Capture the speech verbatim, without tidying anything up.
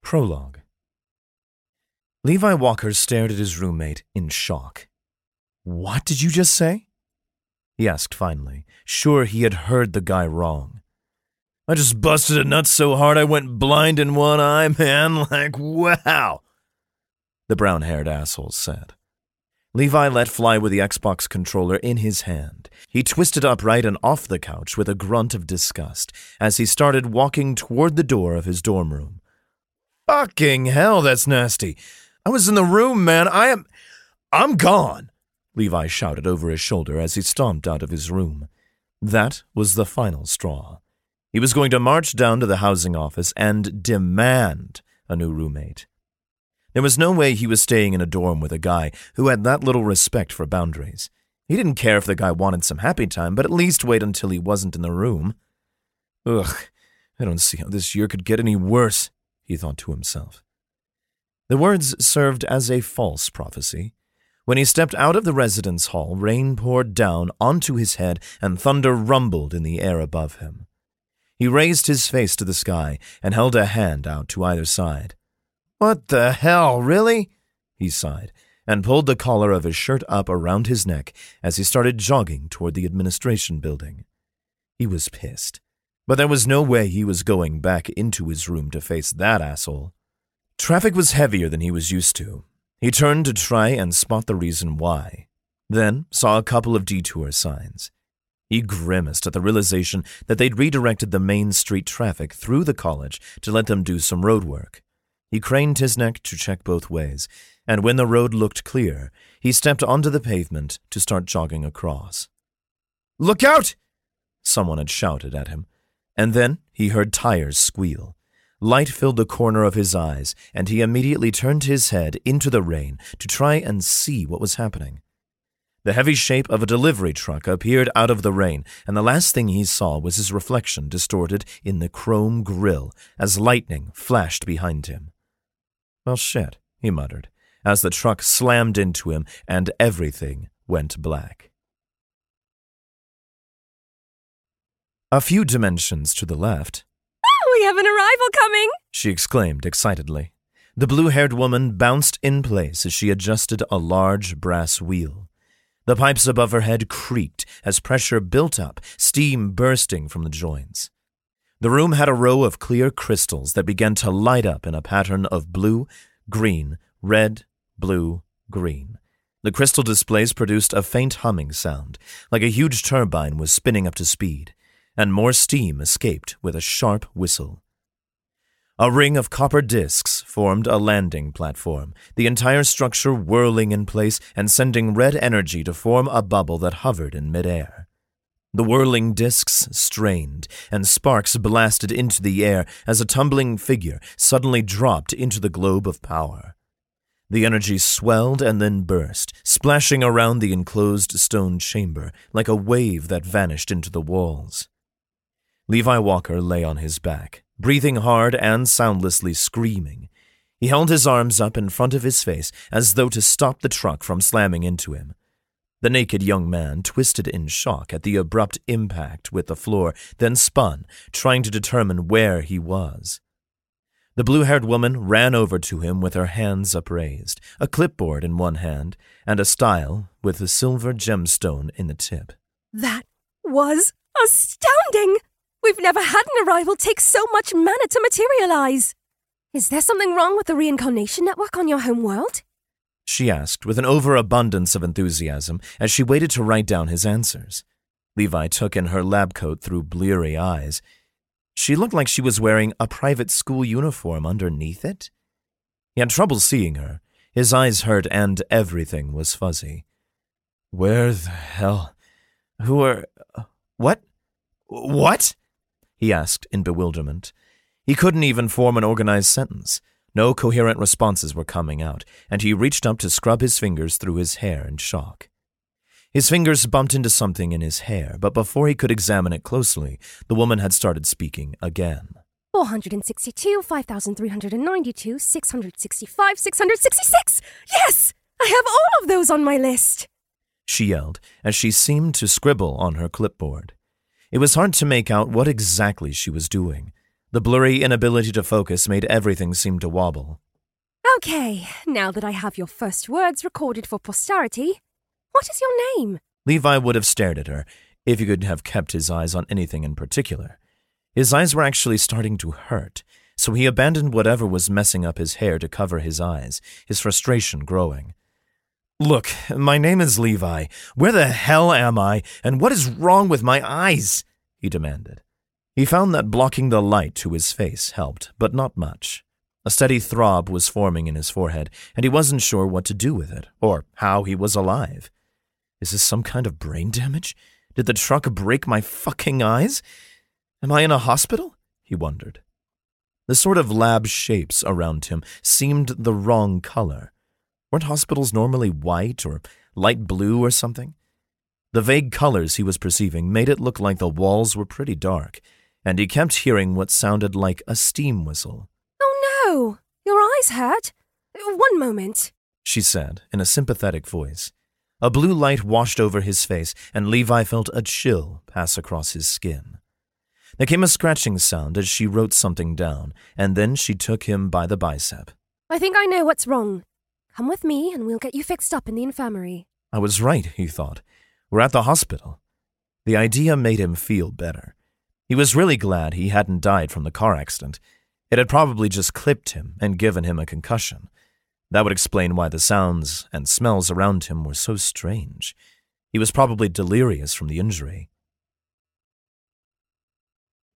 Prologue. Levi Walker stared at his roommate in shock. "What did you just say?" he asked finally, sure he had heard the guy wrong. "I just busted a nut so hard I went blind in one eye, man, like wow," the brown-haired asshole said. Levi let fly with the Xbox controller in his hand. He twisted upright and off the couch with a grunt of disgust as he started walking toward the door of his dorm room. "Fucking hell, that's nasty. I was in the room, man. I am... I'm gone," Levi shouted over his shoulder as he stomped out of his room. That was the final straw. He was going to march down to the housing office and demand a new roommate. There was no way he was staying in a dorm with a guy who had that little respect for boundaries. He didn't care if the guy wanted some happy time, but at least wait until he wasn't in the room. Ugh, I don't see how this year could get any worse, he thought to himself. The words served as a false prophecy. When he stepped out of the residence hall, rain poured down onto his head and thunder rumbled in the air above him. He raised his face to the sky and held a hand out to either side. "What the hell, really?" he sighed, and pulled the collar of his shirt up around his neck as he started jogging toward the administration building. He was pissed, but there was no way he was going back into his room to face that asshole. Traffic was heavier than he was used to. He turned to try and spot the reason why, then saw a couple of detour signs. He grimaced at the realization that they'd redirected the main street traffic through the college to let them do some road work. He craned his neck to check both ways, and when the road looked clear, he stepped onto the pavement to start jogging across. "Look out!" someone had shouted at him, and then he heard tires squeal. Light filled the corner of his eyes, and he immediately turned his head into the rain to try and see what was happening. The heavy shape of a delivery truck appeared out of the rain, and the last thing he saw was his reflection distorted in the chrome grille as lightning flashed behind him. "Well, shit," he muttered, as the truck slammed into him and everything went black. A few dimensions to the left, "We have an arrival coming!" she exclaimed excitedly. The blue-haired woman bounced in place as she adjusted a large brass wheel. The pipes above her head creaked as pressure built up, steam bursting from the joints. The room had a row of clear crystals that began to light up in a pattern of blue, green, red, blue, green. The crystal displays produced a faint humming sound, like a huge turbine was spinning up to speed, and more steam escaped with a sharp whistle. A ring of copper discs formed a landing platform, the entire structure whirling in place and sending red energy to form a bubble that hovered in midair. The whirling discs strained, and sparks blasted into the air as a tumbling figure suddenly dropped into the globe of power. The energy swelled and then burst, splashing around the enclosed stone chamber like a wave that vanished into the walls. Levi Walker lay on his back, breathing hard and soundlessly screaming. He held his arms up in front of his face as though to stop the truck from slamming into him. The naked young man twisted in shock at the abrupt impact with the floor, then spun, trying to determine where he was. The blue-haired woman ran over to him with her hands upraised, a clipboard in one hand, and a style with a silver gemstone in the tip. "That was astounding! We've never had an arrival take so much mana to materialize. Is there something wrong with the reincarnation network on your home world?" she asked with an overabundance of enthusiasm as she waited to write down his answers. Levi took in her lab coat through bleary eyes. She looked like she was wearing a private school uniform underneath it. He had trouble seeing her. His eyes hurt and everything was fuzzy. "Where the hell? Who are... What? What?" he asked in bewilderment. He couldn't even form an organized sentence. No coherent responses were coming out, and he reached up to scrub his fingers through his hair in shock. His fingers bumped into something in his hair, but before he could examine it closely, the woman had started speaking again. four hundred sixty-two, five thousand three hundred ninety-two, six hundred sixty-five, six hundred sixty-six! Yes! I have all of those on my list! She yelled as she seemed to scribble on her clipboard. It was hard to make out what exactly she was doing. The blurry inability to focus made everything seem to wobble. Okay, now that I have your first words recorded for posterity, what is your name? Levi would have stared at her if he could have kept his eyes on anything in particular. His eyes were actually starting to hurt, so he abandoned whatever was messing up his hair to cover his eyes, his frustration growing. Look, my name is Levi. Where the hell am I, and what is wrong with my eyes? He demanded. He found that blocking the light to his face helped, but not much. A steady throb was forming in his forehead, and he wasn't sure what to do with it, or how he was alive. Is this some kind of brain damage? Did the truck break my fucking eyes? Am I in a hospital? He wondered. The sort of lab shapes around him seemed the wrong color. Weren't hospitals normally white or light blue or something? The vague colors he was perceiving made it look like the walls were pretty dark, and he kept hearing what sounded like a steam whistle. Oh no! Your eyes hurt? One moment, she said in a sympathetic voice. A blue light washed over his face, and Levi felt a chill pass across his skin. There came a scratching sound as she wrote something down, and then she took him by the bicep. I think I know what's wrong. Come with me and we'll get you fixed up in the infirmary. I was right, he thought. We're at the hospital. The idea made him feel better. He was really glad he hadn't died from the car accident. It had probably just clipped him and given him a concussion. That would explain why the sounds and smells around him were so strange. He was probably delirious from the injury.